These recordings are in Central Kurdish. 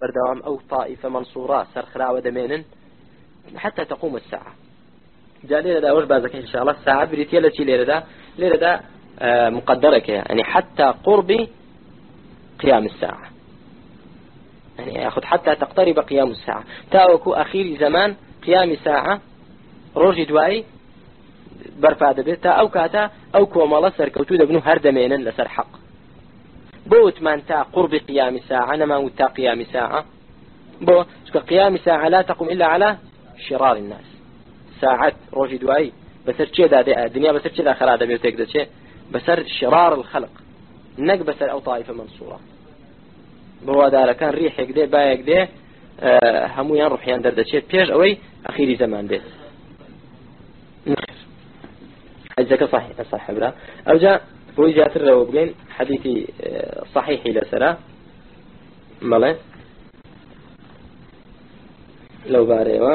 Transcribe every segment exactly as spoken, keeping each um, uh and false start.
بردوام أو طائفة منصورة سرخرا ودمينن حتى تقوم الساعة. جاء ليلة دا وش بازك إن شاء الله الساعة بريتيا لتي ليلة دا ليلة دا آه مقدرة يعني حتى قرب قيام الساعة، يعني يأخذ حتى تقترب قيام الساعة تاوكو أخير زمان قيام ساعة روجي دوائي برفاد بيتا أو كاتا أو كومالا سركوتو دبنو هردمينا لسر حق بوت من تا قرب قيام الساعة نما وتا قيام ساعة بو قيام ساعة لا تقوم إلا على شرار الناس ساعة روجي دوائي بسر چه دا الدنيا بسر چه دا خرادة بيوتك دا چه بسر شرار الخلق نق بسر أو طائفة منصورة بو دار كان ريح يقدي با يقدي أه همو ينروح يندر دا چه بيش أوي أخيري زمان بيت نخير حجك صحيح صح برا أو جاء فوجات الروبين حديثي صحيح إلى سرا ماله لو باريوا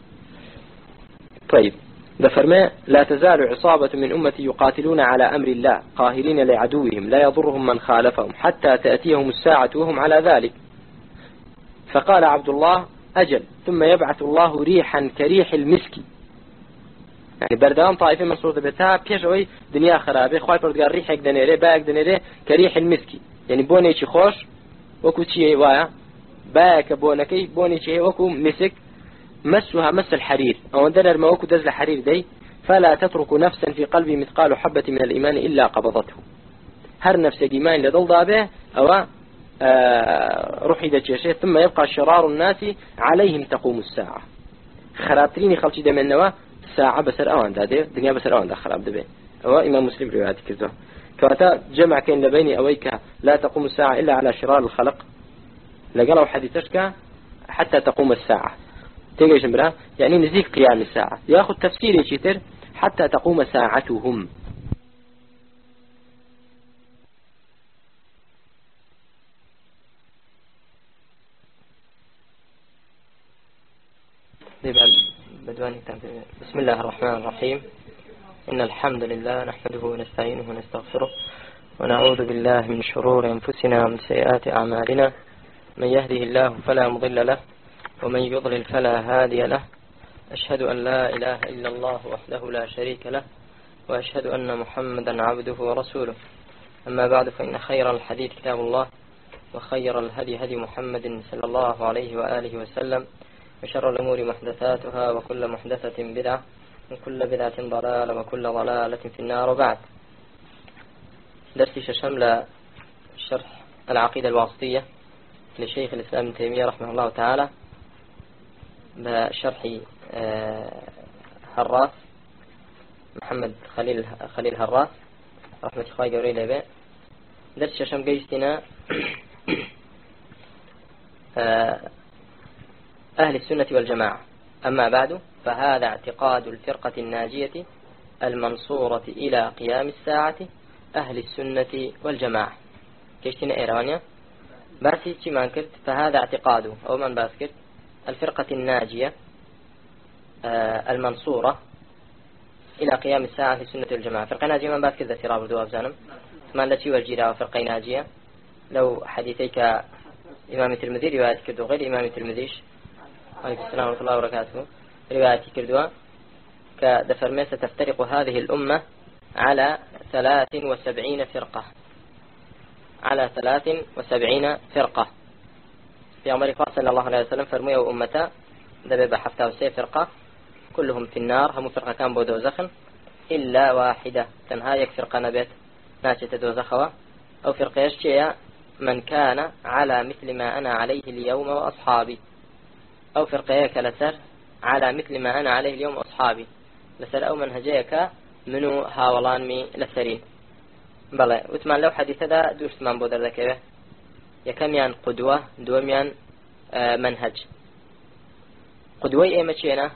طيب بفرما لا تزال عصابة من أمتي يقاتلون على أمر الله قاهرين لعدوهم لا يضرهم من خالفهم حتى تأتيهم الساعة وهم على ذلك. فقال عبد الله أجل ثم يبعث الله ريحا كريح المسك، يعني بردان طائفة من صورة بتاع بيشوي دنيا خرابة خواي بردقار ريحك دنيرة باك دنيرة كريح المسك، يعني بوني شي خوش وكو شي وايا باك بونكي بوني شي وكو مسك مسها مس الحرير أو دنر ما وكو دزل حرير دي فلا تترك نفسا في قلبي مثقال حبة من الإيمان إلا قبضته. هر نفس إيمان لضل ضابه أو آه روحي دجيشه ثم يبقى شرار الناس عليهم تقوم الساعة. خرابتريني خلشي دم النوا ساعة بسر أوان داده دنيا بسر أوان دا خراب دبي. أو إمام مسلم رواياتي كذا كواتا جمع كين لبيني أويك لا تقوم الساعة إلا على شرار الخلق لقالوا حديثك حتى تقوم الساعة تيجي جنبرا يعني نزيك قيام الساعة ياخذ تفسير يشتر حتى تقوم ساعتهم. بسم الله الرحمن الرحيم إن الحمد لله نحمده ونستعينه ونستغفره ونعوذ بالله من شرور أنفسنا ومن سيئات أعمالنا من يهده الله فلا مضل له ومن يضلل فلا هادي له. أشهد أن لا إله إلا الله وحده لا شريك له وأشهد أن محمدا عبده ورسوله. أما بعد فإن خير الحديث كتاب الله وخير الهدي هدي محمد صلى الله عليه وآله وسلم وشر الأمور محدثاتها وكل محدثة بدعة وكل بدعة ضلالة وكل ضلالة في النار. وبعد درسي شمل شرح العقيدة الواسطية لشيخ الإسلام ابن تيمية رحمه الله تعالى بشرح هراس محمد خليل خليل هراس رحمة الله جوري به. درس ششم جيستنا أهل السنة والجماعة. أما بعد فهذا اعتقاد الفرقة الناجية المنصورة إلى قيام الساعة أهل السنة والجماعة. كيشتنا إيرانيا باسي تمان كرت فهذا اعتقاده أو من باسكت الفرقة الناجية المنصورة إلى قيام الساعة في السنة والجماعة. فرقة ناجية من باسكت ذا سراب الدواب زانم ثمان التي والجيرة وفرقة ناجية. لو حديثيك إمام الترمذي رواية كردو غير إمام الترمذيش عليكم السلام ورحمة الله وبركاته رواية كردوا كدفرمي ستفترق هذه الأمة على ثلاث وسبعين فرقة على ثلاث وسبعين فرقة. في عمر صلى الله عليه وسلم فرمي وأمتا دبب حفتة وسي فرقة كلهم في النار هم فرقة كان بودو زخن إلا واحدة تنهايك فرقة نبيت ناشة دوزخوا أو فرقة يشتيا من كان على مثل ما أنا عليه اليوم وأصحابي أو فرقيك لسر على مثل ما أنا عليه اليوم وأصحابي لسر أو منهجيك منو هاولان مي لسرين بلى. وثمان لو حديث هذا دوش ثمان بودر ذكره يكميان قدوة دوميان آه منهج. قدوة إيه مشينا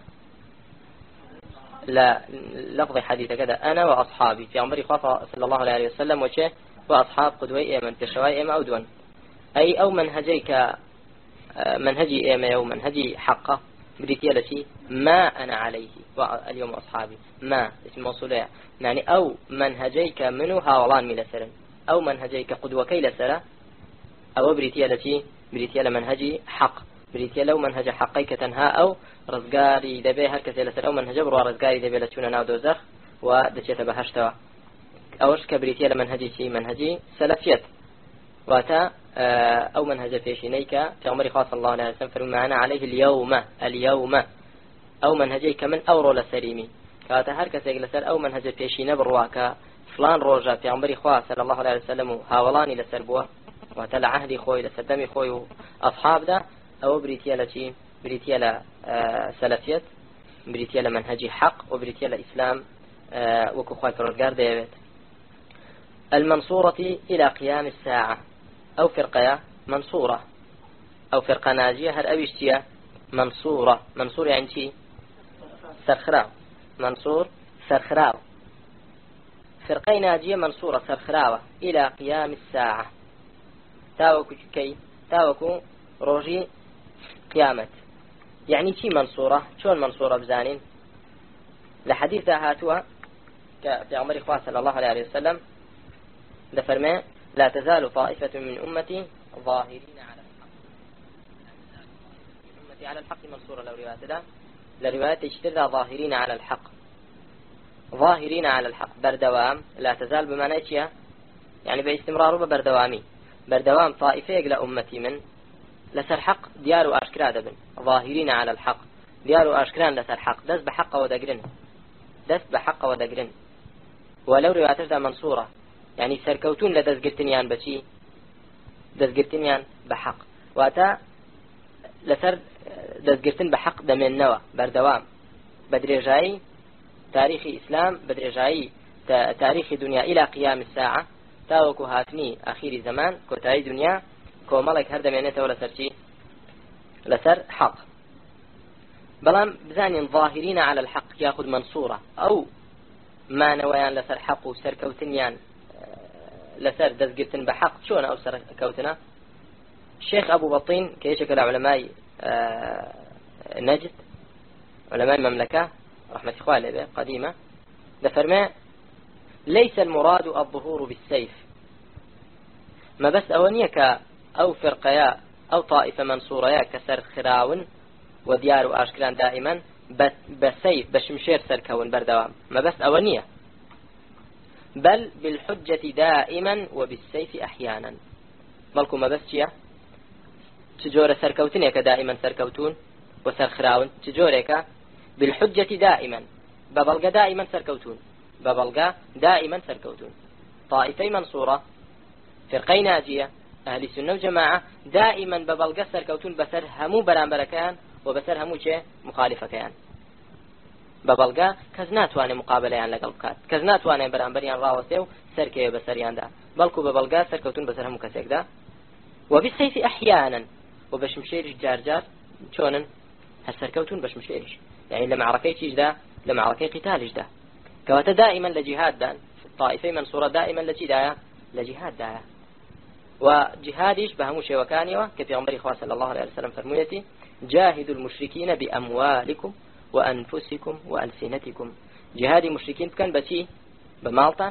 لا لفظ حديث كذا أنا وأصحابي في عمر خاصة صلى الله عليه وسلم وشيء وأصحاب قدوة إيه من تشواي إيه أو دون أي أو منهجيك آه منهجي إيه أو منهجي حقه بديت يلتي ما أنا عليه اليوم أصحابي ما اسم موصولة يعني أو منهجيك منو هاولان ملسرا أو منهجيك قدوة كي لسرا أو بريت يلتي بريتيا لمنهجي حق بريتيا لو منهج حقي كتنها أو رزقاري دبي هركز إلى سر أو منهج برو رزقاري دبي لتشون ناو دوزخ ودشيت بهشتوا أوش كبريتيا لمنهجي شي منهجي سلفيت واتا أو منهج فيشينيك في عمر خاص الله عليه وسلم فرمى معنا عليه اليوم اليوم أو منهجي كمن أورو لسريمي كاتا هركز إلى سر أو منهج فيشينا برواكا فلان روجا في عمر خاص صلى الله عليه وسلم هاولاني لسربوا وتلا عهدي خوي لسدمي خوي أصحاب ده أو بريتيا لشي بريتيا ل سلفيت بريتيا لمنهجي حق وبريتيا لإسلام وكو خوي فرودجار ديفيد المنصورة إلى قيام الساعة أو فرقة منصورة أو فرقة ناجية هل أبيشتيا منصورة منصور يعني شي سرخراو منصور سرخراو فرقة ناجية منصورة سرخراوة إلى قيام الساعة تاوكو كي تاوكو روجي قيامة يعني شي منصورة شون منصورة بزانين لحديث هاتوا في عمر إخوة صلى الله عليه وسلم لفرماء لا تزال طائفة من أمتي ظاهرين على الحق أمتي على الحق منصورة لو رواية ده لرواية تشترى ظاهرين على الحق ظاهرين على الحق بردوام لا تزال بمعنى إيشيا يعني باستمرار بردوامي بردوام طائفة يقل أمتي من لسر حق ديار أشكرا دبن ظاهرين على الحق ديار أشكران لسر حق دس بحق ودقرن دس بحق ودقرن ولو رواية ده منصورة يعني سركوتون لدس قرتنيان بشي دس قرتنيان بحق واتا لسر دس قرتن بحق دمين نوا بردوام بدرجاي تاريخ إسلام بدرجاي تاريخ دنيا إلى قيام الساعة تاوكو هاتني أخير زمان كوتاي دنيا كو ملك هر دمينته ولا سر شي لسر حق بلام بزانين ظاهرين على الحق ياخذ منصورة أو ما نويان لسر حق وسر كوتنيان لسر دزقتن بحق شون أو سر كوتنا الشيخ أبو بطين كيشكل علماء نجد علماء المملكة رحمة إخوانه به قديمة دفرما ليس المراد الظهور بالسيف ما بس أونيك أو فرقيا أو طائفة منصوريا كسر خراون وديار أشكلان دائما بسيف بشمشير سركون بردوام ما بس أونية بل بالحجة دائما وبالسيف أحيانا مالكم ما بس شيء تجور سركوتنيك دائما سركوتون وسر خراون تجوريك بالحجة دائما ببلغ دائما سركوتون ببلغ دائما سركوتون طائفة منصورة فرقين ناجية أهل السنة والجماعة دائما ببلغ سركوتون بسر همو برامبر كان وبسر همو شيء مخالفة كان ببلغ كزنات وانا مقابلة يعني لقلب كات كزنات وانا برامبر يعني راوسيو سركي بسريان دا بلكو ببلغ سركوتون بسر همو كسيك دا وبالسيف أحيانا وبشمشيرش جارجار شونن هالسركوتون بشمشيرش يعني لما عركيش دا لما عركي قتالش دا كواتا دائما لجهاد دا الطائفة منصورة دائما لجي دا لجهاد دا وجهادش بهمو شيء وكانيوه كفي عمر إخوة صلى الله عليه وسلم فرميتي جاهدوا المشركين بأموالكم وأنفسكم وألسنتكم جهاد المشركين كان بشي بمالطان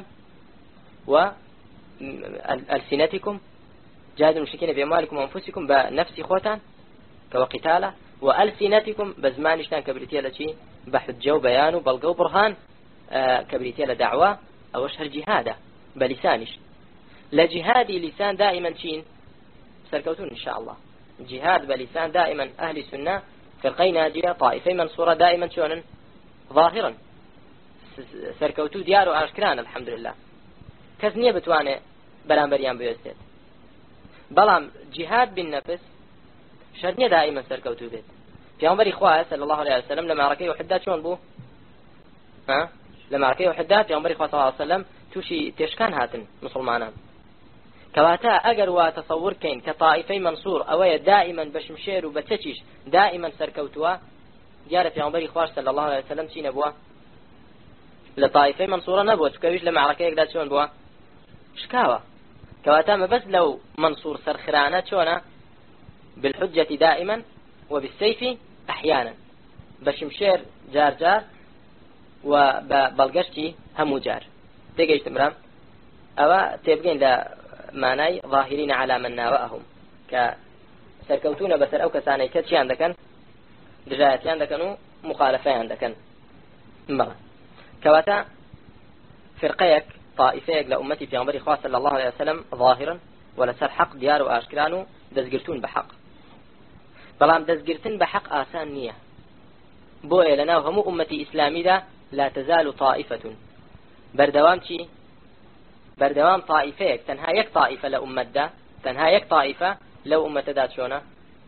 وألسنتكم جاهدوا المشركين بأموالكم وأنفسكم بنفس خوتان كوقتالة وألسنتكم بزمانشتان كبريتيا لشي بحجة وبيان وبلغة وبرهان آه كبريتيا لدعوة أو أشهر جهادة بلسانش لجهادي لسان دائما شين سركوتون إن شاء الله جهاد بلسان دائما أهل السنة فرقين ناجية طائفة منصورة دائما شون ظاهرا سركوتو ديار وأشكران الحمد لله كذنية بتواني برامبريان بيوستيت بلام جهاد بالنفس شرنية دائما سركوتو بيت في عمر إخوة صلى الله عليه وسلم لما ركيه وحدات شون بو ها لما ركيه وحدات في عمر إخوة صلى الله عليه وسلم توشي تشكان هاتن مسلمانا كواتا أجر وتصور كين كطائفي منصور أويا دائما بشمشير وبتشيش دائما سركوتوا جار في عمر إخوة صلى الله عليه وسلم شي نبوه لطائفي منصورة نبوه تكويش لما ركيه يقدر شون بوه شكاوة كواتا ما بس لو منصور سرخرانات شونا بالحجة دائما وبالسيف أحيانا بشمشير جار جار وبالقشتي همو جار تيجي تمرام أو تبقين لا معناي ظاهرين على من ناوأهم سەرکەوتونە بەسەر ئەو کەسانەی کە چیان دەکەن دژایەتیان دەکەن و مخالفەیان دەکەن بەڵێ کەواتە فرقەیەک طائفەیەک لە ئومەتی پێغەمبەری خوا صلی الله عليه وسلم ظاهرا ولەسەر حەق دیار و ئاشکران و دەستگرتون بە حەق بەڵام دەستگرتن بە حەق ئاسان نییە بۆیە لەناو هەموو ئومەتی ئیسلامیدا لا تزال طائفة بەردەوام چی بەردەوام طائفەیەک تەنها یەک طائفە لە ئومەتدا تەنها یەک طائفە لەو ئومەتەدا چۆنە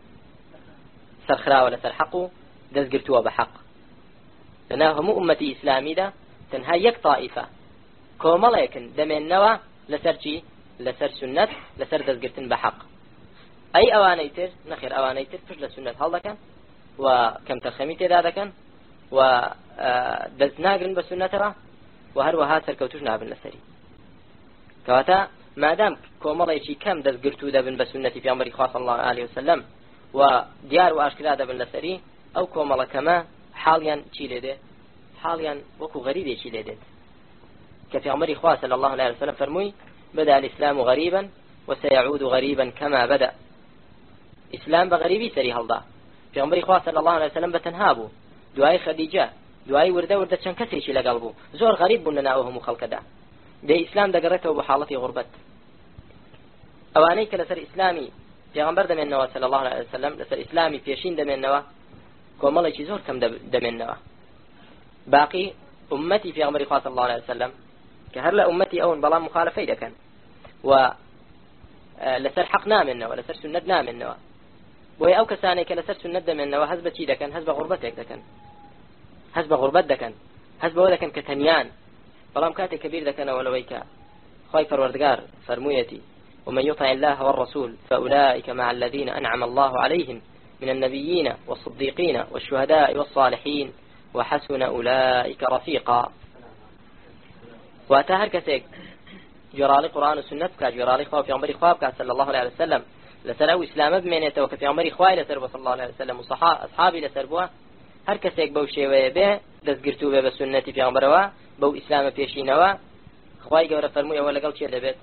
سەرخراوە لەسەر حەق و دەستگرتووە بە حەق لەناو هەموو ئومەتی ئیسلامیدا تەنها یەک طائفە کۆمەڵێکن دەمێننەوە لەسەر چی لەسەر سنت لەسەر دەستگرتن بە حەق ئەی ئەوانەی تر نەخێر ئەوانەی تر پشت لە سنت هەڵدەکەن و کەم تەرخەمی تێدا دەکەن و دەست ناگرن بە سنتەوە و هەروەها سەرکەوتوش نابن لەسەری کەواتە مادام کۆمەڵێکی کەم دەستگرتوو دەبن بە سنەتی پێغەمبەری خوا صلی الله عليه وسلم و دیار و ئاشکرا دەبن لەسەری ئەو کۆمەڵەکەمە حاڵیان چی لێ دێت حاڵیان وەکو غەریبێکی لێ دێت کە پێغەمبەری خوا صلی الله عليه وسلم فەرمووی بدأ الإسلام غريبا وسيعود غريبا كما بدأ إسلام بغريبي سري هلدا پێغەمبەری خوا صلی الله عليه وسلم بەتەنها بوو دوای خەدیجە دوای وردە وردە چەند کەسێکی لەگەڵ بوو زۆر غەریب بوون لەناو هەموو خەڵکەدا دەی ئیسلام دەگەڕێتەوە بە حاڵەتی غوربەت ئەوانەی کە لەسەر ئیسلامی پێغەمبەر دەمێننەوە صلی الله عليه وسلم لەسەر ئیسلامی پێشین دەمێننەوە کۆمەڵێکی زۆر کەم دەمێننەوە باقی ئومەتی پێغەمبەری خوا صلی الله عليه وسلم کە هەر لە ئومەتی ئەون بەڵام مخالفەی دەکەن و لەسەر حەق نامێننەوە لەسەر سنت نامێننەوە بۆیە ئەو کەسانێک کە لەسەر سنت دەمێننەوە هەز بە چی دەکەن هەز بە غوربەتێک دەکەن هەز بە غوربەت دەکەن هەز بەوە دەکەن کە تەنیان بەڵام کاتێک کە بیر دەکەنەوە لەوەی کە خوای پەروەردگار فەرموویەتی ومن يطع الله والرسول فأولئك مع الذين أنعم الله عليهم من النبيين والصديقين والشهداء والصالحين وحسن أولئك رفيقا وأتى هر كسيك جرالي قرآن والسنة كا جرالي خواب في عمر خواب كا صلى الله عليه وسلم لسروا إسلام بمينته وكفي عمر خواب لسربوا صلى الله عليه وسلم وصحابي لسربوا هر کەسێک بەو شێوەیە بێ دەستگرتوو بێ بە سنەتی پێغەمبەرەوە بەو ئیسلامە پێشینەوە خوای گەورە فەرموویەوە لەگەڵ چێ دەبێت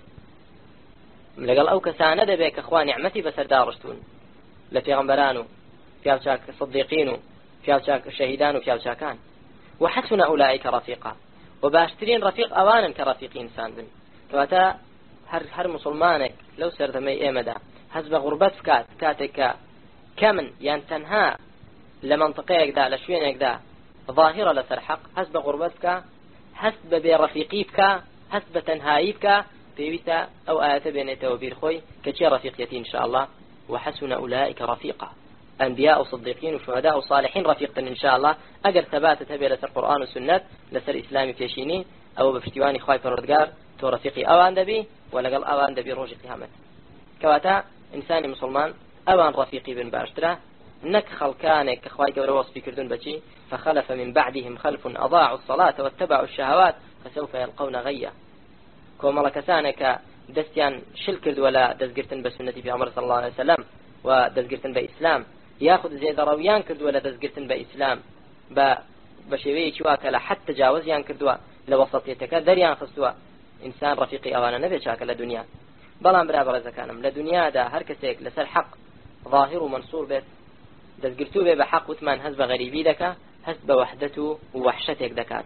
لەگەڵ ئەو کەسانە دەبێت کە خوا نیعمەتی بەسەردا ڕشتوون لە پێغەمبەران و پیاوچاک سدیقین و پیاوچاک شەهیدان و پیاوچاکان وحسن أولئك رفيقا وباشترين رفيق أوانن كرفيق إنسان بن كواتا هر هر مسلمانك لو سردمي إيمدا حسب غربت كات كاتك كمن يعني تنها لمنطقيك دا لشوينك دا ظاهرة لسر حق حسب غربتك حسب برفيقيك حسب تنهايك بيبتا أو آيات بين توبير خوي كتشي رفيقيتي إن شاء الله وحسن أولئك رفيقا أنبياء وصديقين وشهداء وصالحين رفيقا إن شاء الله أجر ثباتت هبه لسر قرآن والسنة لسر إسلامي فيشيني أو بفتواني خواي فردقار تو رفيقي أوان دبي ولقل أوان دبي روج قيامت كواتا إنساني مسلمان أوان رفيقي بن باشترا نك خلقانك كخواي قبل وصفي كردون بشي فخلف من بعدهم خلف أضاعوا الصلاة واتبعوا الشهوات فسوف يلقون غيا كوما لكسانك دستيان شل كرد ولا دزقرتن بسنة في عمر صلى الله عليه وسلم ودزقرتن بإسلام ياخذ زي ضرويان كرد ولا دزقرتن بإسلام ب بشوي شواك لحتى تجاوزيان كردوا لوسطيتك دريان خصوا إنسان رفيقي أوانا نبي شاك لدنيا بلان برا برا زكانم لدنيا دا هر كسيك لسر حق ظاهر ومنصور بيت دزقرتو بي بحق وثمان هزب غريبي دكا هزب وحدته ووحشتك دكات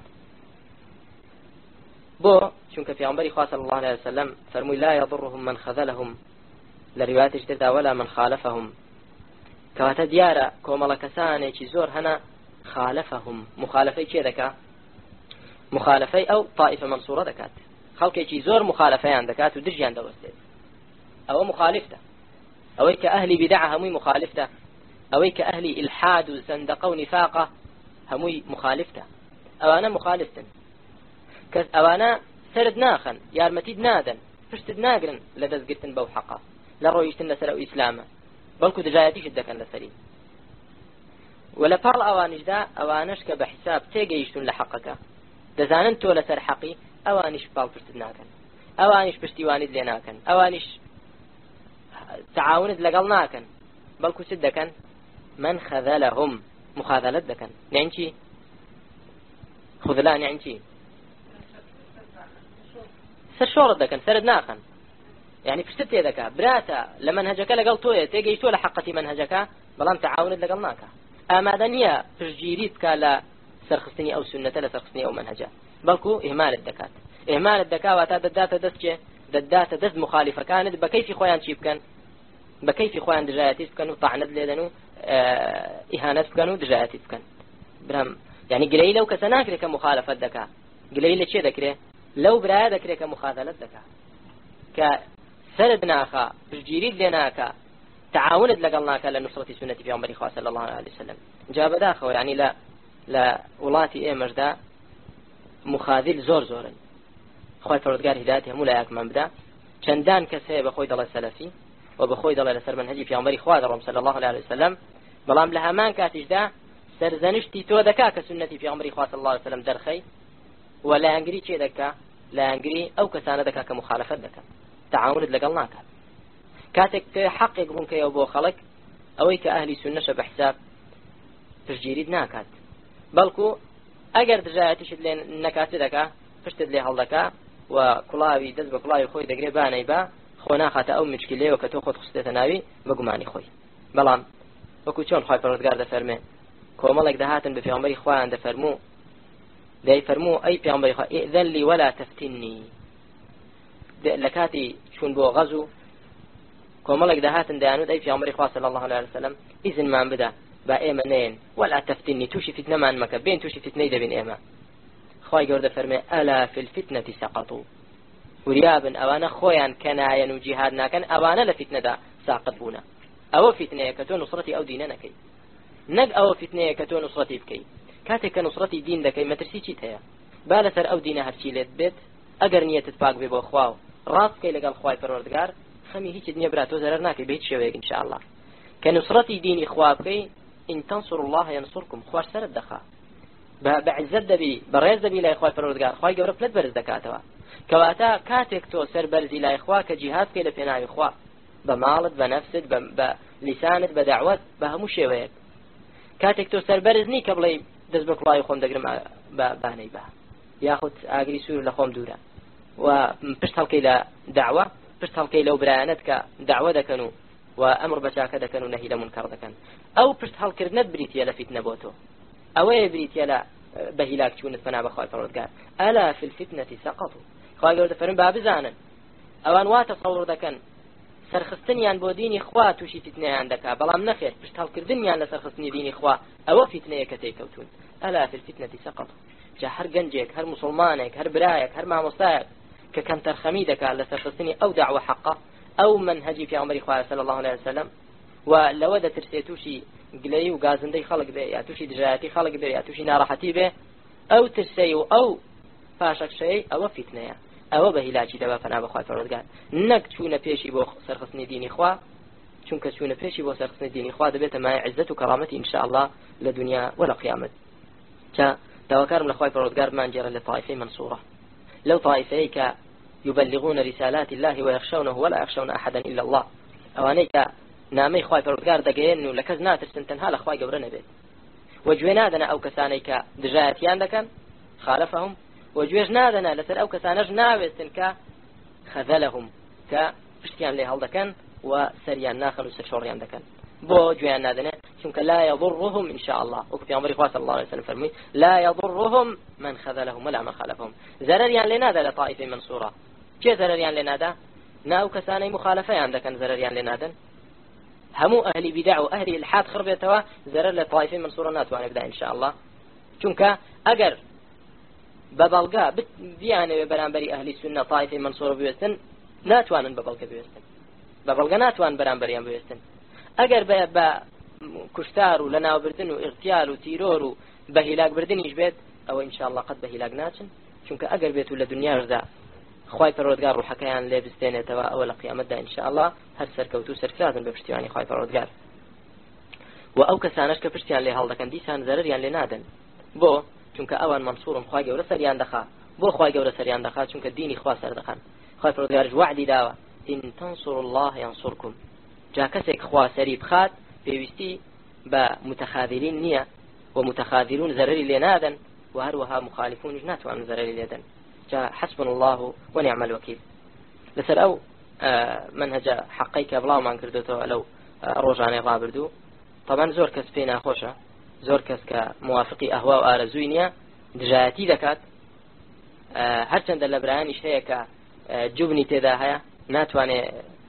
بو چونك في عمبري خواه صلى الله عليه وسلم فرمي لا يضرهم من خذلهم لروايات اجتدا ولا من خالفهم كواتا ديارة كومالا كساني چي زور هنا خالفهم مخالفي چي دكا مخالفي او طائفة منصورة دكات خلقي چي زور مخالفيان دكات ودرجيان دوستيت او مخالفته او كأهلي بدعة همي مخالفته او كأهلي الحاد وزندقة ونفاقة همي مخالفته او انا مخالفته أوانا سرد ناخن يارمتيد نادن فشتد ناقرن لدزقتن بو حقا لرويشتن لسرعو إسلاما بلكو دجاياتيش الدكن لسري ولا بارل أوانش دا أوانش كبحساب تيجيشتن لحقك دزانن تو لسر حقي أوانش بال فشتد ناكن أوانش بشتيواند لناكن أوانش تعاوند لقل ناكن بلكو سدكن من خذلهم مخاذلت دكن نعنشي خذلان نعنشي سر شورت دكن سرد ناخن يعني پشت تێدەکا براتە لە منهجەکە لەگەڵ تۆیە تێگەیشتۆ لە حقەتی منهجەکە بەڵام تەعاونت لەگەڵ ناکە ئامادە نییە پشتگیریت بکە لە سەرخستنی ئەو سنەتە لە سەرخستنی ئەو منهجە بەڵکو ئیهمالت دەکات ئیهمالت دەکا واتە دەداتە دەست کێ دەداتە دەست مخالفەکانت بە کەیفی خۆیان چی بکەن بە کەیفی خۆیان دژایەتی بکەن و طعنت لێدەن و ئیهانەت بکەن و دژایەتی بکەن برام يعني گلەی لەو کەسە ناکرێت کە مخالفەت دەکا گلەی لە چێ دەکرێت لەو برایە دەکرێت کە مخاذەلەت دەکا کە سرد ناخا پشتگیریت لێ ناکە تعاونت لەگەڵ ناکە لە نوسڕەتی سنەتی پێغەمبەری خوا صلی الله عليه وسلم جا بەداخەوە يعني لە لە وڵاتی ئێمەشدا مخاذل زۆر زۆرن خۆی پەروەردگار هیدایەتی هەموو لایەکمان بدا چەندان کەس هەیە بەخۆی دەڵێ سەلەفی و بەخۆی دەڵێ لەسەر منهەجی پێغەمبەری خوا دەڕۆم صلی الله عليه وسلم بەڵام لە هەمان کاتیشدا سەرزەنشتی تۆ دەکا کە سنەتی پێغەمبەری خوا صلی الله عليه وسلم دەرخەی و لایەنگری چێ دەکا لایەنگری ئەو کەسانە دەکا کە مخالفەت دەکەن تعاونت لەگەڵ ناکات کاتێک تۆ حەقێک بوونکەیەوە بۆ خەڵک ئەوەی کە ئەهلی سنەشە بە حساب پشتگیریت ناکات بەڵکو ئەگەر دژایەتیشت لێ نەکاتێ دەکا پشتت لێ هەڵدەکا و کوڵاوی دەست بە کوڵاوی خۆی دەگرێ بانەی با خۆ ناخاتە ئەو مشکلەیەوە کە تۆ خۆت خستێتە ناوی بە گومانی خۆی بەڵام وەکو چۆن خۆی پەروەردگار دەفەرمێ کۆمەڵێک دەهاتن بە پێغەمبەری خوایان دەفەرموو دەیفەرموو ئەی پێغەمبەری خوا ئیئذن لی ولا تفتنی لە کاتی چوون بۆ غەزو کۆمەڵێک دەهاتن دەیانوت ئەی پێغەمبەری خوا صلی الله عليه وسلم ئیزنمان بدە با ئێمە نێن ولا تفتنی تووشی فتنەمان مەکە بێن تووشی فتنەی دەبین ئێمە خی گەورە دەفەرمێ ئەلا فی الفتنة سقطوا وریابن ئەوانە خۆیان کەنایەن و جیهاد ناکەن ئەوانە لە فتنەدا ساقط بوونە ئەوە فتنەیە کە تۆ نوسڕەتی ئەو دینە نەکەی نەک ئەوە فتنەیە کە تۆ نوسڕەتی بکەی کاتێک کە نوسڕەتی دین دەکەی مەترسی چیت هەیە با لەسەر ئەو دینە هەرچی لێت بێت ئەگەر نیەتت پاک بێ بۆ خوا و ڕاست بکەی لەگەڵ خوای پەروەردگار خەمی هیچت نییە برا تۆ زەرەر ناکەی بە هیچ شێوەیەک ئینشاء الله کە نوسڕەتی دینی خوا بکەی إن تنصروا الله ينصركم خوار سرد دخا بعزت دبي برز دبي لا إخوة فرودگار خوای گەورە پلت برز دەکاتەوە کەواتە کاتێک تۆ سەر بەرزی لای خوا کە جیهاد بکەی لە پێناوی خوا بە ماڵت بە نەفست بە لیسانت بە دعوت بە هەموو شێوەیەک کاتێک تۆ سەر بەرز نی کە بڵێ دەست بە کوڵای خۆم دەگرم بە بانەی با یاخود ئاگری سوور لە خۆم دوورە و پشت هەڵکەی لە دعوە پشت هەڵکەی لەو برایانەت کە دعوە دەکەن و و ئەمر بە چاکە دەکەن و نەهی لە منکەڕ دەکەن ئەو پشت هەڵکردنت بریتە لە فتنە بۆ تۆ ئەوەیە بریتە لە بەهیلاک چوونت فەنا بەخوای پەروەردگار ئەلا فی الفتنة سقطوا خوای گەورە دەفەرمێ با بزانن ئەوان وا تەسەوڕ دەکەن سەرخستنیان بۆ دینی خوا تووشی فتنەیان دەکا بەڵام نەخێر پشت هەڵکردنیان لە سەرخستنی دینی خوا ئەوە فتنەیە کە تێکەوتون ئەلا فی الفتنة سقطوا جا هەر گەنجێک هەر موسڵمانێک هەر برایەک هەر مامۆستایەک کە کەم تەرخەمی دەکات لە سەرخستنی ئەو دعوە حەقە ئەو منهجی پێغەمبەری خوا صلی الله عليه وسلم و لەوە دەترسێت تووشی گلەی و گازندەی خەڵک بێ یا تووشی دژایەتی خەڵک بێ یا تووشی ناڕەحەتی بێ ئەو ترسەی و ئەو پاشەکشەی ئەوە فتنەیە ئەوە بە هیلاکی دەبا فەنا بەخوای پەروەردگار نەک چوونە پێشی بۆ سەرخستنی دینی خوا چونکە چوونە پێشی بۆ سەرخستنی دینی خوا دەبێتە مای عزت و کەرامەتی ئینشاء الله لە دنیا و لە قیامەت کە داواکارم لە خوای پەروەردگار بمانجێڕە لە طائفەی منصورە لەو طائفەیە کە يبلغون رسالات الله ويخشونه ولا يخشون أحدا إلا الله أوانيك نامي خواي پروردگار دەگەێن و لە کەس ناترسن تەنها لە خوای گەورە نەبێت وەگوێ نادەنە ئەو کەسانەی کە دژایەتیان دەکەن خالفهم وەگوێش نادەنە لەسەر ئەو کەسانەش ناوێستن کە خەذەلەهم کە پشتیان لێ هەڵدەکەن و سەریان ناخەن و سەرشۆڕیان دەکەن بۆ گوێیان نادەنێ چونکە لا يضرهم إن شاء الله وەکو پێغەمبەری خوا صلی الله عليه وسلم فەرمووی لا يضرهم من خذلهم ولا من خالفهم زەرەریان لێ نادا لە طائفەی منصورە چێ زەرەریان لێ نادا ناو کەسانەی مخالفەیان دەکەن زەرەریان لێ نادەن هەموو ئەهلی بیدع و ئەهلی الحاد خڕبێتەوە زەرەر لە طائفەی منصورە ناتوانێت بدا إن شاء الله چونکە ئەگەر بە بەڵگا بیانەوێ بەرامبەری ئەهلی سونە طائفەی منصورە بوێستن ناتوانن بە بەڵگە بوێستن بە بەڵگە ناتوان بەرامبەریان بوێستن ئەگەر بە کوشتار و لە ناوبردن و ئیغتیال و تیرۆر و بە هیلاک بردنیش بێت ئەوە إن شاء الله قەت بە هیلاک ناچن چونکە ئەگەر بێت و لە دنیاشدا خوای پەروەردگار ڕوحەکەیان لێ بستێنێتەوە ئەوە لە قیامەتدا إن شاء الله هەر سەرکەوت و سەرفرازن بە پشتیوانی خوای پەروەردگار و ئەو کەسانەش کە پشتیان لێ هەڵدەکەن دیسان زەرەریان لێ نادەن بۆ چونکە ئەوان منصورن خوای گەورە سەریان دەخا بۆ خوای گەورە سەریان دەخا چونکە دینی خوا سەر دەخەن خوای پەروەردگارش وعدی داوە إن تنصروا الله ينصركم جا کەسێک خوا سەری بخات پێویستی بە متخاذلین نییە و متخاذلون زەرەری لێ نادەن و هەروەها مخالفونش ناتوانن زەرەری لێدەن جا حسبنا الله ونعم الوكيل لسر أو منهج حقيقة بلا ما كردته لو روجاني رابردو طبعا زور كس بينا خوشة زور كس كموافقي أهواء وآرزوينيا دجاتي ذكات هرچند لبرانيش هي كجبني تذا هيا ناتواني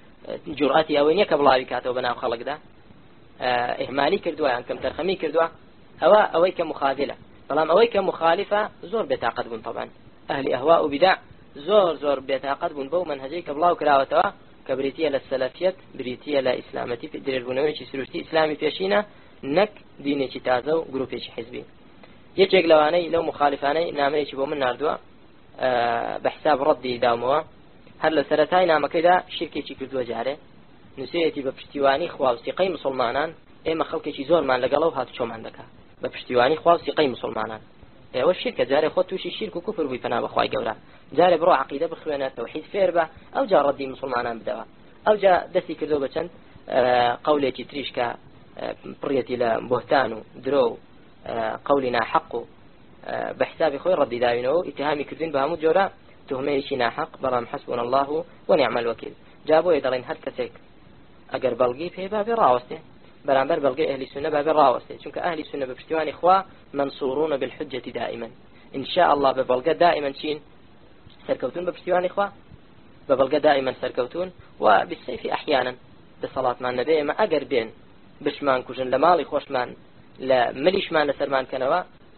جرأتي أوينيا كبلاوي كاتو بناو خلق ده إهمالي كردوا يعني كم ترخمي كردوا هوا أويك مخاذلة طالما أويك مخالفة زور بتعقد بن طبعا أهل أهواء وبدع زور زور بتعقد بن بو منهجي كبلاو كراوتوا كبريتية للسلفية بريتية لإسلامتي في الدرير بنوي سلوتي إسلامي فيشينا نك ديني تازو جروبي حزبي يجيك لواني لو مخالفاني نامري بو من ناردوا أه بحساب ردي داوموا هل لسرتاي نام كذا شركة كردوا جاره نسيتي بپشتیوانی خوا و سیقەی مسلمانان ئێمە خەڵکێکی زۆرمان لەگەڵەوە هات چۆمان دەکا بە پشتیوانی خوا و سیقەی مسلمانان ئێوە شیرکە جارێ خۆ تووشی شیرک و کوفر بووی پەنا بەخوای گەورە جارێ بڕۆ عەقیدە بخوێنە تەوحید فێر بە ئەو جا ڕەدی مسلمانان بدەوە ئەو جا دەستی کردو بە چەند قەولێکی تریش کە پڕیەتی لە بۆهتان و درۆ و قەولی ناحەق و بە حسابی خۆی ڕەدی داوینەوە ئیتهامی کردین بە هەموو جۆرە تهمەیەکی ناحەق بەڵام حەسبونا الله ونعم الوکیل جا بۆیە دەڵێن هەر کەسێک اگر بلغی پی بابی راوسته برانبر بلغی اهل سنة بابی راوسته چونك اهل سنة بپشتیوانی خوا منصورون بالحجة دائما ان شاء الله ببلغه دائما چین سركوتون بپشتیوانی خوا ببلغه دائما سركوتون وبالسيف احيانا بصلاة مع النبي ما اگر بين بشمان كوجن لمالي خوشمان لمليشمان لسرمان كنوا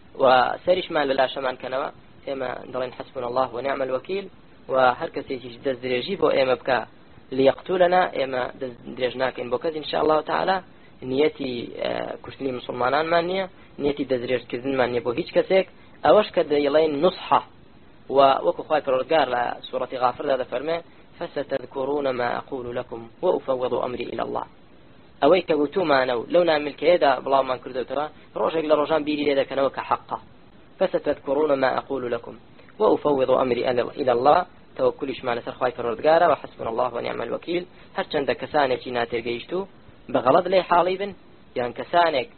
وسريشمان للاشمان كنوا اما دلين حسبنا الله ونعم الوكيل وهركسي جدز دريجي بو اما بكا ليقتلنا اما درجناك ان بوكز ان شاء الله تعالى نيتي كشتني مسلمانان مانيه نيتي دزريج كذن مانيه بو هيچ كسيك اوش كد يلين نصحه ووكو خاي فرغار سوره غافر هذا فرمه فستذكرون ما اقول لكم وافوض امري الى الله اويك قلتو ما نو لو نعمل كيدا بلا ما كردو ترى روجك لروجان بيدي لذا كانوا كحقه فستذكرون ما اقول لكم وافوض امري الى الله توكلش معنا سر خواي فرودگارا وحسبنا الله ونعم الوكيل هر چند کسانێکی ناتێگەیشتو بغلط لي حاليبن يعني كسانك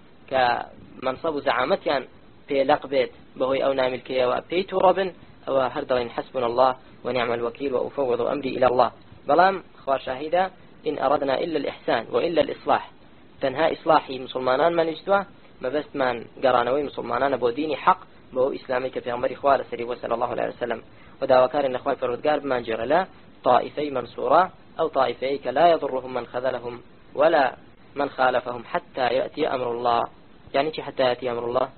كمنصب وزعامتيان في لقبت بهوي او نامل كيا بيت ربن او هر دلين حسبنا الله ونعم الوكيل وافوض امري الى الله بلام خوار شاهده ان اردنا الا الاحسان والا الاصلاح تنها اصلاحي مسلمانان من اجتوا ما بس من قرانوي مسلمانان بو ديني حق بو اسلامي في عمر خوار سري صلى الله عليه وسلم وداوكار ان اخوي فرودگار بمان جرى لا طائفي منصورة او طائفي لا يضرهم من خذلهم ولا من خالفهم حتى يأتي امر الله يعني حتى يأتي امر الله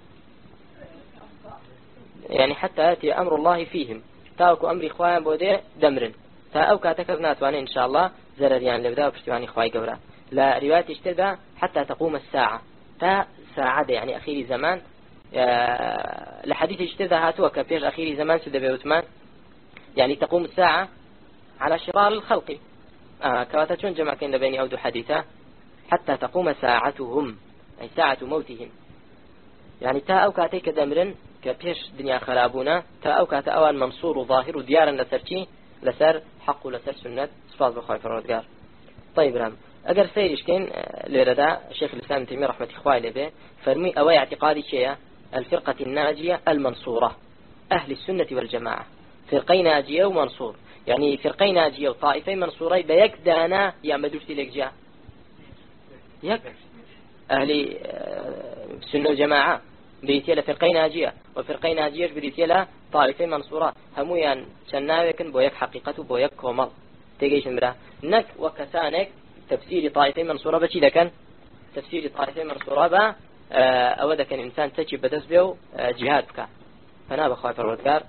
يعني حتى يأتي امر الله فيهم تاوكو امر اخوان بودي دمرن تا او كاتكرنات وانا ان شاء الله زرر يعني لبدا بشتواني اخوي قورا لا رواية اشتدى حتى تقوم الساعة تا ساعة يعني اخير زمان لحديث اشتدى هاتوا كبير اخير زمان سيدة بيوتمان يعني تقوم الساعة على شرار الخلق آه كواتشون جمع كين بين أودو حديثة حتى تقوم ساعتهم أي ساعة موتهم يعني تا أو كاتيك دمرن كبيش دنيا خرابونا تا أو كات أوان منصور وظاهر ديارا لسرشي لسر حق لسر سنة صفات بخواي فرودگار طيب رام أجر سيرش كين لردا شيخ الإسلام تيمية رحمة إخوائي لبه فرمي أوي اعتقادي شيء الفرقة الناجية المنصورة أهل السنة والجماعة فرقين ناجية ومنصور يعني فرقين ناجية وطائفين منصورين بيك دانا يا مدرسي لك جاء يك أهل السنة والجماعة بريتيا لفرقين ناجية وفرقين ناجية بريتيا لطائفين منصورة همويا شناوكن بويك حقيقته بويك كومل تيجيش مرا نك وكسانك تفسير طائفين منصورة بشي لكن تفسير طائفين منصورة با أودا كان إنسان تجي بتسبيو جهادك فأنا بخاف الودكار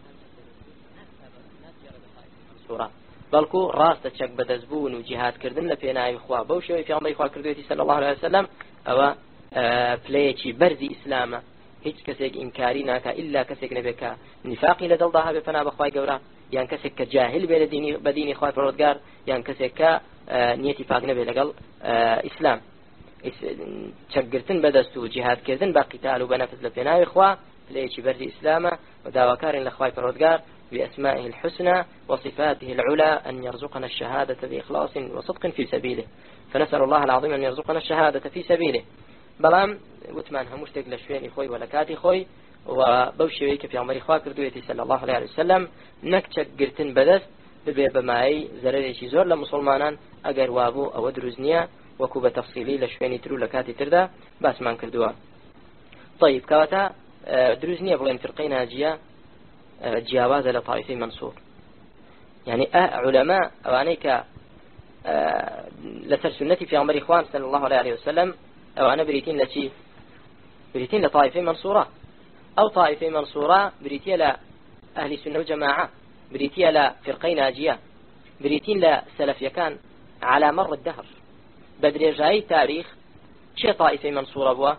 بلكو راست تشك بدزبون وجهاد كردن لبيناي خوا بوشوي في عمر خوا كردوتي صلى الله عليه وسلم او بلايتي برزي اسلام هیچ کەسێک انكاري ناکا الا کەسێک نبێکە نفاقی لە دڵدا هەبێ پەنا بەخوای گەورە یان کەسێک کە جاهل بێ لە دینی بە دینی خوای پەروەردگار یان کەسێک کە نیەتی پاک نەبێ لەگەڵ ئیسلام چەکگرتن بەدەست و جیهادکردن بە قیتال و بەنەفس لە پێناوی خوا پلەیەکی بەرزی ئیسلامە و داواکارین لە خوای پەروەردگار بأسمائه الحسنى وصفاته العلى أن يرزقنا الشهادة بإخلاص وصدق في سبيله فنسأل الله العظيم أن يرزقنا الشهادة في سبيله بلام وتمان همشتك لشوين خوي ولا كاتي خوي وبوشوي كفي عمر خوا كردويتي صلى الله عليه وسلم نكتشك قرتن بدست ببێ بەمایی زەرێکی زۆر لە مسلمانان ئەگەر وابوو ئەوە دروست نییە وەکو بە تەفسیلی لە شوێنی تر و لە کاتی تردا باسمان کردووە. طيب کەواتە دروست نییە بڵێن فرقەی ناجیە جیاوازە لە طائفەی منسوور، يعني علماء ئەوانەی کە لەسەر سنەتی پێغەمبەری خوان صلی الله عليه وسلم ئەوانە بریتین لە چی؟ بریتین لە طائفەی منسوورە. ئەو طائفەی منسوورە بریتیە لە ئەهلی سنە و جەماعە، بريتيا لا فرقي ناجية، بريتين لا سلفيكان على مر الدهر. بدرجاي تاريخ شي طائفة منصورة بوا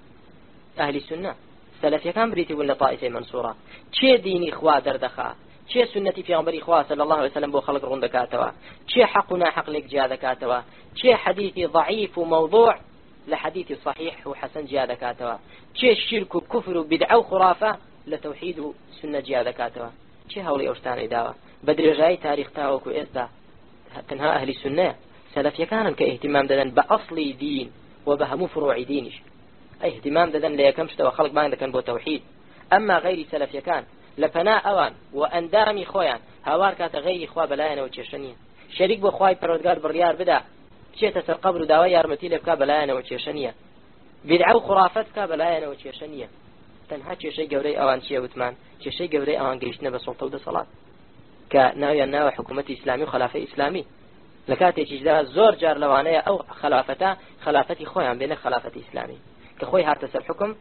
أهل السنة، سلفيكان بريتي ولا طائفة منصورة، شي ديني إخوة دردخا، شي سنتي في عمر إخوة صلى الله عليه وسلم بو خلق رون دكاتوا، شي حقنا حق لك جا دكاتوا، شي حديثي ضعيف وموضوع لحديث صحيح وحسن جا دكاتوا، شي الشرك وكفر وبدعة وخرافة لتوحيد سنة جا دكاتوا. چه هەوڵی ئەوشتانەی داوە بەدرێژایی تاریخ تاوەکو ئێستا تەنها ئەهلی سنە سەلەفیەکانن کە ئیهتیمام دەدەن بە ئەسڵی دین و بە هەموو فروعی دینیش، ئیهتیمام دەدەن لە یەکەم شتەوە خەڵک بانگ دەکەن بۆ تەوحید. ئەمما غەیری سەلەفیەکان لە پەنا ئەوان و ئەندامی خۆیان هاوار کاتە غەیری خوا بەلایەنەوە کێشە نییە، شەریک بۆ خوای پەروەردگار بڕیار بدا بچێتە سەر قەبر و داوای یارمەتی لێ بکا بەلایەنەوە کێشە نییە، بیدعە و خوڕافەت بکا بەلایەنەوە کێشە نییە. تەنها کێشەی گەورەی ئەوان چیە وتمان؟ کێشەی گەورەی ئەوان گەیشتنە بە سوڵتە و دەسەڵات کە ناویان ناوە حکوومەتی ئیسلامی و خلافەی ئیسلامی. لە کاتێکیشدا زۆر جار لەوانەیە ئەو خلافەتە خلافەتی خۆیان بێنە خلافەتی ئیسلامی کە خۆی هاتە سەر حکم،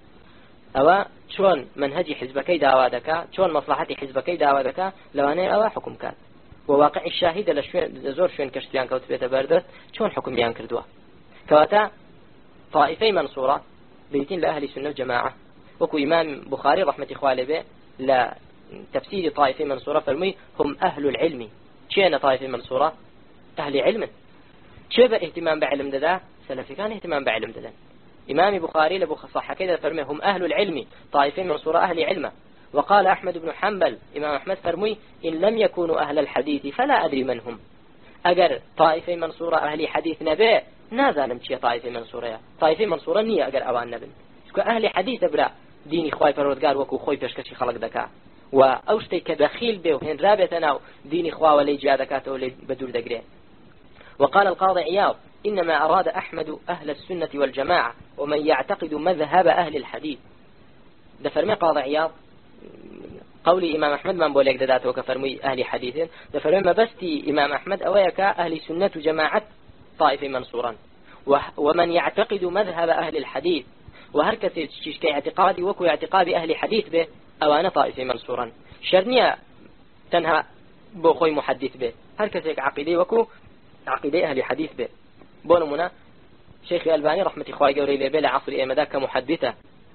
ئەوە چۆن منهجی حزبەکەی داوا دەکا، چۆن مەصلحەتی حزبەکەی داوا دەکا، لەوانەیە ئەوە حکم کات و واقعی شاهیدە لە شوێن زۆر شوێن کە شتیان کەوت بێتە بەردەست چۆن حکمیان کردووە. کەواتە طائفەی منسوورە بریتین لە ئەهلی سنە و جەماعە، وكو إمام بخاري رحمة إخوالي به لا تفسير طائفة منصورة فرمي هم أهل العلم. شين طائفة منصورة؟ أهل علم. شبه اهتمام بعلم ده سلفي كان اهتمام بعلم ده. إمام بخاري لبو صح كده فرمي هم أهل العلم، طائفة منصورة أهل علم. وقال أحمد بن حنبل إمام أحمد فرمي إن لم يكونوا أهل الحديث فلا أدري من هم. أجر طائفة منصورة أهل حديث نبي نازلم شيء طائفة منصورة، طائفة منصورة نية أجر أوان نبن. أهل حديث برا ديني خواي پروردگار وكو خوي پشکشی خلق دكا و او شتي كدخيل به وهن رابطنا ديني خوا ولي جادكاته ولي بدول دغري. وقال القاضي عياض انما اراد احمد اهل السنه والجماعه ومن يعتقد مذهب اهل الحديث. ده فرمي قاضي عياض قولي امام احمد من بولك دداته كفرمي اهل حديث، ده فرمي ما بستي امام احمد اويك اهل سنه جماعه طائفه منصورا ومن يعتقد مذهب اهل الحديث وهركسي تشكي اعتقادي وكو اعتقادي أهل حديث به أو أنا طائفي منصورا شرنيا تنهى بوخوي محدث به هركسي عقيدي وكو عقيدي أهل حديث به. بونمنا شيخ الألباني رحمة إخوائي قوري لبه لعصر إيمدا كمحدثة،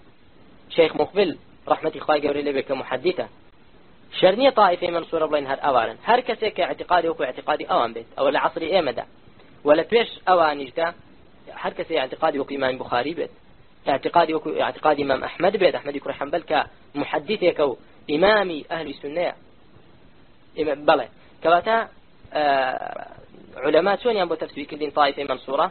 شيخ مقبل رحمة إخوائي قوري لبه كمحدثة. شرنيا طائفي منصورا بلين هر أولا هركسي كاعتقادي وكو اعتقادي أوان بيت أو لعصر إيمدا ولا بيش أوانيجتا هركسي اعتقادي وكو إمام بخاري بيت، اعتقادي وكو اعتقاد إمام أحمد بيت أحمد يكون حنبل كمحدثك أو إمامي أهل السنة بلى كواتا آه علماء شون ينبو تفسير كل دين طائفة منصورة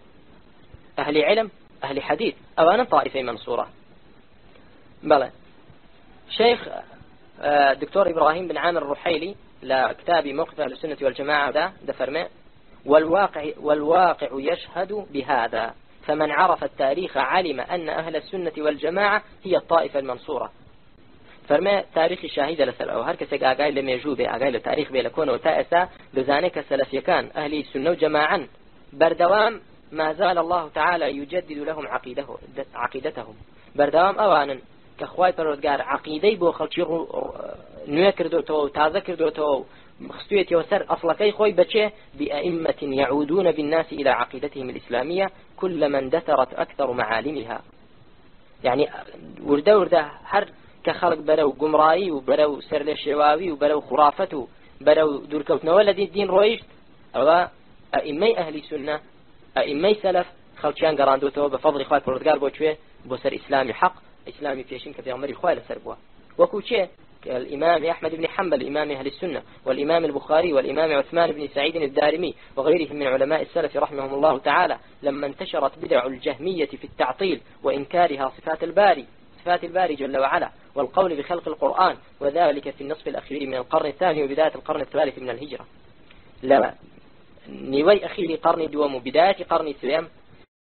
أهل علم أهل حديث أو أنا طائفة منصورة بلى. شيخ آه دكتور إبراهيم بن عامر الرحيلي لكتاب موقف أهل السنة والجماعة ده دفرمه والواقع والواقع يشهد بهذا، فمن عرف التاريخ علم أن أهل السنة والجماعة هي الطائفة المنصورة. فرما تاريخ الشاهد لسل أو هركس أجاي لم يجوب أجاي التاريخ بيلكون وتأسى بذلك سلفي كان أهل السنة وجماعا بردوام ما زال الله تعالى يجدد لهم عقيده عقيدتهم بردوام أوانا كخواي پروردگار عقيدي بو خلشي نوكر دوتو تذكر دوتو خستويتي وسر أصلكي خوي بچه بأئمة يعودون بالناس إلى عقيدتهم الإسلامية كلما اندثرت أكثر معالمها. يعني ورده ورده هر كخلق برو قمرائي وبرو سر الشواوي وبرو خرافته برو دوركوتنا والذي الدين رويشت أو أئمي أهل سنة أئمي سلف خلشان قراندوتو بفضل خوي پروردگار بوچوه بوسر إسلامي حق إسلامي فيشين كفي عمري خوي لسربوا وكوچه الإمام أحمد بن حنبل إمام أهل السنة والإمام البخاري والإمام عثمان بن سعيد الدارمي وغيرهم من علماء السلف رحمهم الله تعالى لما انتشرت بدع الجهمية في التعطيل وإنكارها صفات الباري صفات الباري جل وعلا والقول بخلق القرآن، وذلك في النصف الأخير من القرن الثاني وبداية القرن الثالث من الهجرة. لا نيوي أخير قرن دوم بداية قرن سلام